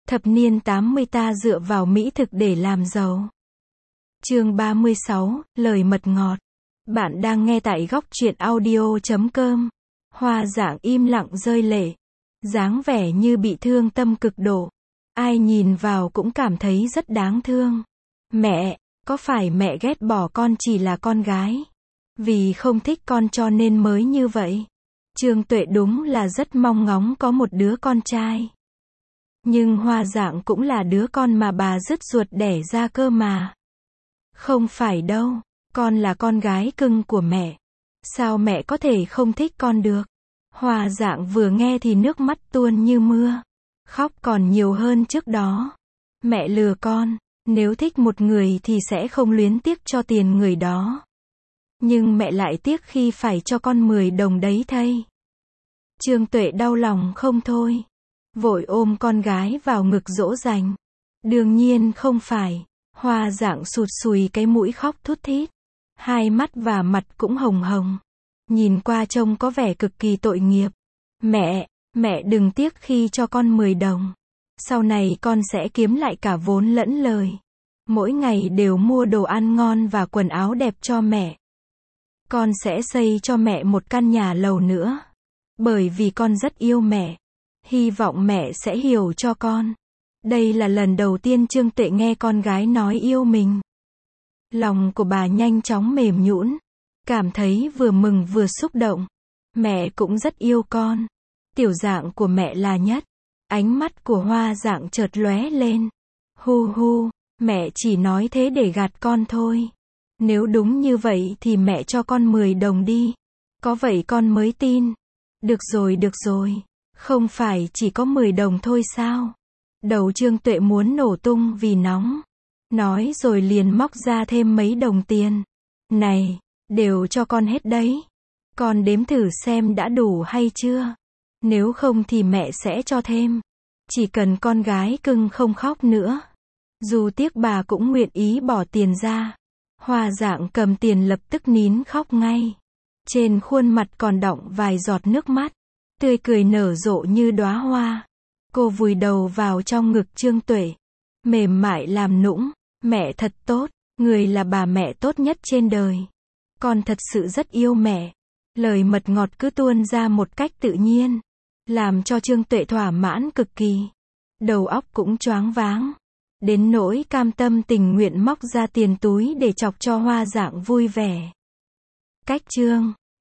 Thập niên 80 ta dựa vào mỹ thực để làm giàu. Chương 36, lời mật ngọt. Bạn đang nghe tại góc truyện audio.com. Hoa Dạng im lặng rơi lệ, dáng vẻ như bị thương tâm cực độ. Ai nhìn vào cũng cảm thấy rất đáng thương. Mẹ, có phải mẹ ghét bỏ con chỉ là con gái? Vì không thích con cho nên mới như vậy. Trương Tuệ đúng là rất mong ngóng có một đứa con trai. Nhưng Hoa Dạng cũng là đứa con mà bà dứt ruột đẻ ra cơ mà. Không phải đâu, con là con gái cưng của mẹ. Sao mẹ có thể không thích con được? Hoa Dạng vừa nghe thì nước mắt tuôn như mưa. Khóc còn nhiều hơn trước đó. Mẹ lừa con, nếu thích một người thì sẽ không luyến tiếc cho tiền người đó. Nhưng mẹ lại tiếc khi phải cho con 10 đồng đấy thay. Trương Tuệ đau lòng không thôi. Vội ôm con gái vào ngực dỗ dành. Đương nhiên không phải. Hoa Dạng sụt sùi cái mũi khóc thút thít. Hai mắt và mặt cũng hồng hồng. Nhìn qua trông có vẻ cực kỳ tội nghiệp. Mẹ đừng tiếc khi cho con 10 đồng. Sau này con sẽ kiếm lại cả vốn lẫn lời. Mỗi ngày đều mua đồ ăn ngon và quần áo đẹp cho mẹ. Con sẽ xây cho mẹ một căn nhà lầu nữa. Bởi vì con rất yêu mẹ. Hy vọng mẹ sẽ hiểu cho con. Đây là lần đầu tiên Trương Tuệ nghe con gái nói yêu mình. Lòng của bà nhanh chóng mềm nhũn, cảm thấy vừa mừng vừa xúc động. Mẹ cũng rất yêu con. Tiểu Dạng của mẹ là nhất. Ánh mắt của Hoa Dạng chợt lóe lên. Hu hu, mẹ chỉ nói thế để gạt con thôi. Nếu đúng như vậy thì mẹ cho con 10 đồng đi. Có vậy con mới tin. Được rồi. Không phải chỉ có 10 đồng thôi sao? Đầu Trương Tuệ muốn nổ tung vì nóng. Nói rồi liền móc ra thêm mấy đồng tiền. Này, đều cho con hết đấy. Con đếm thử xem đã đủ hay chưa. Nếu không thì mẹ sẽ cho thêm. Chỉ cần con gái cưng không khóc nữa. Dù tiếc bà cũng nguyện ý bỏ tiền ra. Hoa Dạng cầm tiền lập tức nín khóc ngay. Trên khuôn mặt còn đọng vài giọt nước mắt. Tươi cười nở rộ như đóa hoa. Cô vùi đầu vào trong ngực Trương Tuệ. Mềm mại làm nũng. Mẹ thật tốt. Người là bà mẹ tốt nhất trên đời. Con thật sự rất yêu mẹ. Lời mật ngọt cứ tuôn ra một cách tự nhiên. Làm cho Trương Tuệ thỏa mãn cực kỳ. Đầu óc cũng choáng váng. Đến nỗi cam tâm tình nguyện móc ra tiền túi để chọc cho Hoa Dạng vui vẻ. Cách chương